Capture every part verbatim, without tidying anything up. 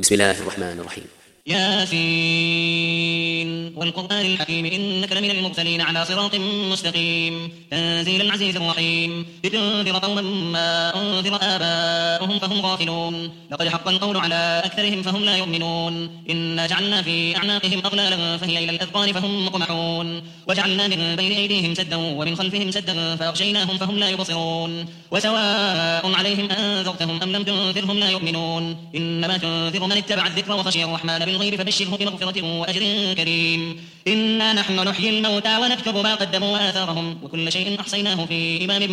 بسم الله الرحمن الرحيم. ياسين والقرآن الحكيم إنك لمن المرسلين على صراط مستقيم تنزيل العزيز الرحيم لتنذر قوما ما أنذر آباؤهم فهم غافلون لقد حق القول على أكثرهم فهم لا يؤمنون إنا جعلنا في أعناقهم أغلالا فهي إلى الأذقان فهم مقمحون وجعلنا من بين أيديهم سدا ومن خلفهم سدا فأغشيناهم فهم لا يبصرون وسواء عليهم أنذرتهم أم لم تنذرهم لا يؤمنون إنما تنذر من اتبع الذكر وخشي الرحمن بالغيب فبشره بمغفرة وأجر كريم إنا نحن نحيي الموتى ونكتب ما قدموا وآثارهم وكل شيء أحصيناه في إمام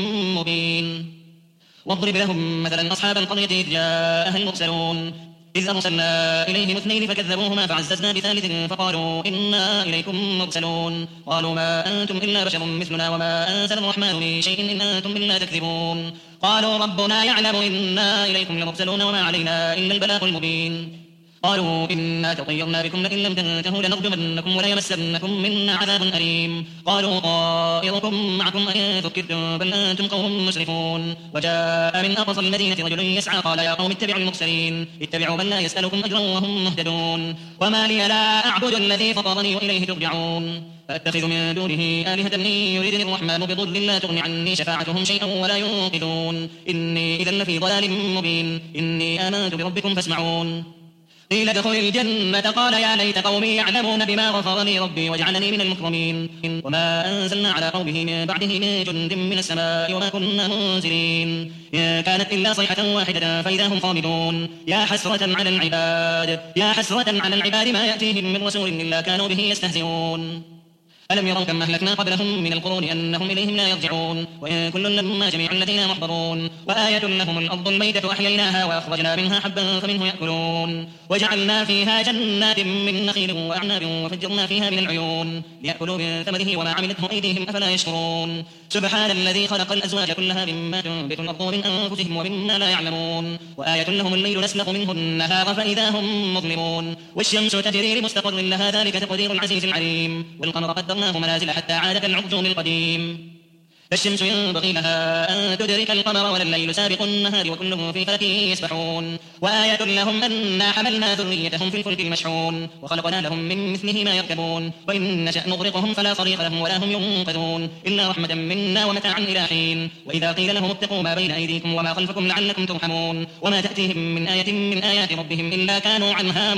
مبين واضرب لهم مثلا أصحاب القرية إذ جاءها المرسلون إذ أرسلنا إليهم اثنين فكذبوهما فعززنا بثالث فقالوا إنا إليكم مرسلون قالوا ما أنتم إلا بشر مثلنا وما أنزل الرحمن من شيء إن أنتم إلا تكذبون قالوا ربنا يعلم إنا إليكم لمرسلون وما علينا إلا البلاغ المبين قالوا إنا تطيرنا بكم لئن لم تنتهوا لنرجمنكم وليمسنكم منا عذاب أليم قالوا طائركم معكم أن ذكرتم بل أنتم قوم مسرفون وجاء من أقصى المدينة رجل يسعى قال يا قوم اتبعوا المرسلين اتبعوا من لا يسألكم أجرا وهم مهتدون وما لي لا أعبد الذي فطرني وإليه ترجعون فأتخذ من دونه آلهة إن يردني الرحمن بضر لا تغن عني شفاعتهم شيئا ولا ينقذون إني إذا لفي ضلال مبين إني آمنت بربكم فاسمعون قيل ادخل الجنة قال يا ليت قومي يعلمون بما غفر لي ربي وجعلني من المكرمين وما أنزلنا على قومه من بعده من جند من السماء وما كنا منزلين إن كانت إلا صيحة واحدة فإذا هم خامدون يا حسرة على العباد يا حسرة على العباد ما يأتيهم من رسول إلا كانوا به يستهزئون ألم يروا كم أهلكنا قبلهم من القرون أنهم إليهم لا يرجعون وإن كل لما جميع الذين محضرون وآية لهم الأرض الميتة أحييناها وأخرجنا منها حبا فمنه يأكلون وجعلنا فيها جنات من نخيل وأعناب وفجرنا فيها من العيون ليأكلوا من ثمره وما عملته أيديهم أفلا يشكرون سبحان الذي خلق الأزواج كلها مما تنبت الأرض من أنفسهم ومما لا يعلمون وآية لهم الليل نسلخ منه النهار فإذا هم مظلمون والشمس تجري لمستقر لها ذلك تقدير العزيز العليم والقمر قدرناه منازل حتى عاد كالعرجون القديم فالشمس ينبغي لها أن تدرك القمر ولا الليل سابق النهار وكلهم في فلك يسبحون وآية لهم أنا حملنا ذريتهم في الفلك المشحون وخلقنا لهم من مثله ما يركبون وإن نشأ نغرقهم فلا صريخ لهم ولا هم ينقذون إلا رحمة منا ومتاعا إلى حين وإذا قيل لهم اتقوا ما بين أيديكم وما خلفكم لعلكم ترحمون وما تأتيهم من آية من آيات ربهم إلا كانوا عنها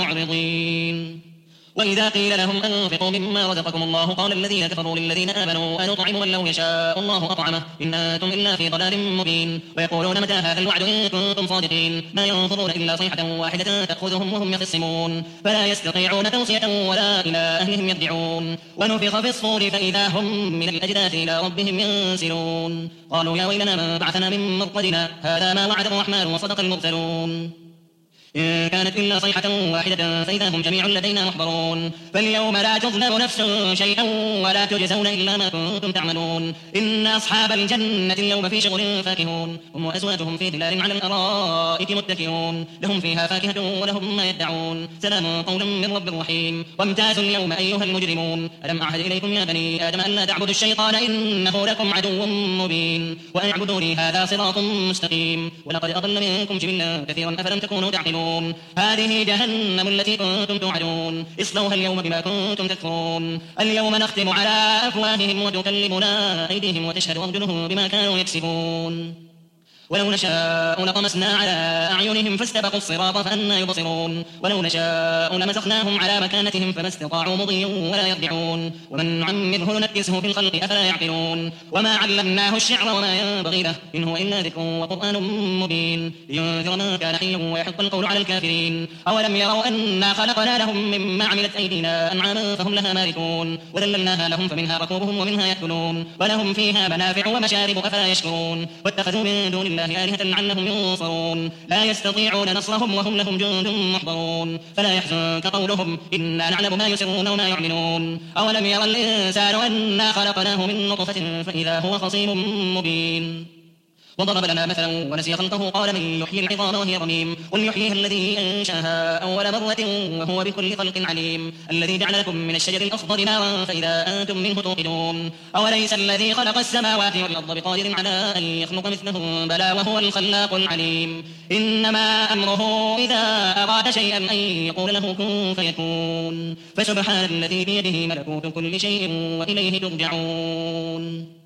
معرضين وإذا قيل لهم أنفقوا مما رزقكم الله قال الذين كفروا للذين آمنوا أنطعم من لو يشاء الله أطعمه إن أنتم إلا في ضلال مبين ويقولون متى هذا الوعد إن كنتم صادقين ما ينظرون إلا صيحة واحدة تأخذهم وهم يخصمون فلا يستطيعون توصية ولا إلى أهلهم يرجعون ونفخ في الصور فإذا هم من الأجداث إلى ربهم ينسلون قالوا يا ويلنا من بعثنا من مرقدنا هذا ما وعد الرحمن وصدق المرسلون إن كانت إلا صيحة واحدة فإذا هم جميع لدينا محضرون فاليوم لا تظلم نفس شيئا ولا تجزون إلا ما كنتم تعملون إن أصحاب الجنة اليوم في شغل فاكهون هم وأزواجهم في ظلال على الأرائك متكئون لهم فيها فاكهة ولهم ما يدعون سلام قولا من رب رحيم وامتازوا اليوم أيها المجرمون ألم أعهد إليكم يا بني آدم ألا تعبدوا الشيطان إنه لكم عدو مبين وأن اعبدوني هذا صراط مستقيم ولقد أضل منكم جبلا كثيرا أفلم تكونوا تعقلون هذه جهنم التي كنتم توعدون اصلوها اليوم بما كنتم تكفرون اليوم نختم على أفواههم وتكلمنا أيديهم وتشهد أرجلهم بما كانوا يكسبون ولو نشاء لطمسنا على أعينهم فاستبقوا الصراط فأنى يبصرون ولو نشاء لمسخناهم على مكانتهم فما استطاعوا مضيا ولا يرجعون ومن نعمره ننكسه في الخلق أفلا يعقلون وما علمناه الشعر وما ينبغي له إن هو إلا ذكر وقرآن مبين لينذر من كان حيا ويحق القول على الكافرين أولم يروا أنا خلقنا لهم مما عملت أيدينا أنعاما فهم لها مالكون وذللناها لهم فمنها ركوبهم ومنها يأكلون ولهم فيها منافع ومشارب أفلا يشكرون واتخذوا من دون الله آلهة لعلهم ينصرون لا يستطيعون نصرهم وهم لهم جند محضرون فلا يحزنك قولهم إنا نعلم ما يسرون وما يعلنون أولم يرى الإنسان أنا خلقناه من نطفة فإذا هو خصيم مبين وضرب لنا مثلا ونسي خلقه قال من يحيي العظام وهي رميم قل يحييها الذي أنشاها أول مرة وهو بكل خلق عليم الذي جعل لكم من الشجر الأخضر نارا فإذا أنتم منه توقدون أوليس الذي خلق السماوات والأرض بقادر على أن يخلق مثلهم بلى وهو الخلاق العليم إنما أمره إذا أراد شيئا أن يقول له كن فيكون فسبحان الذي بيده ملكوت كل شيء وإليه ترجعون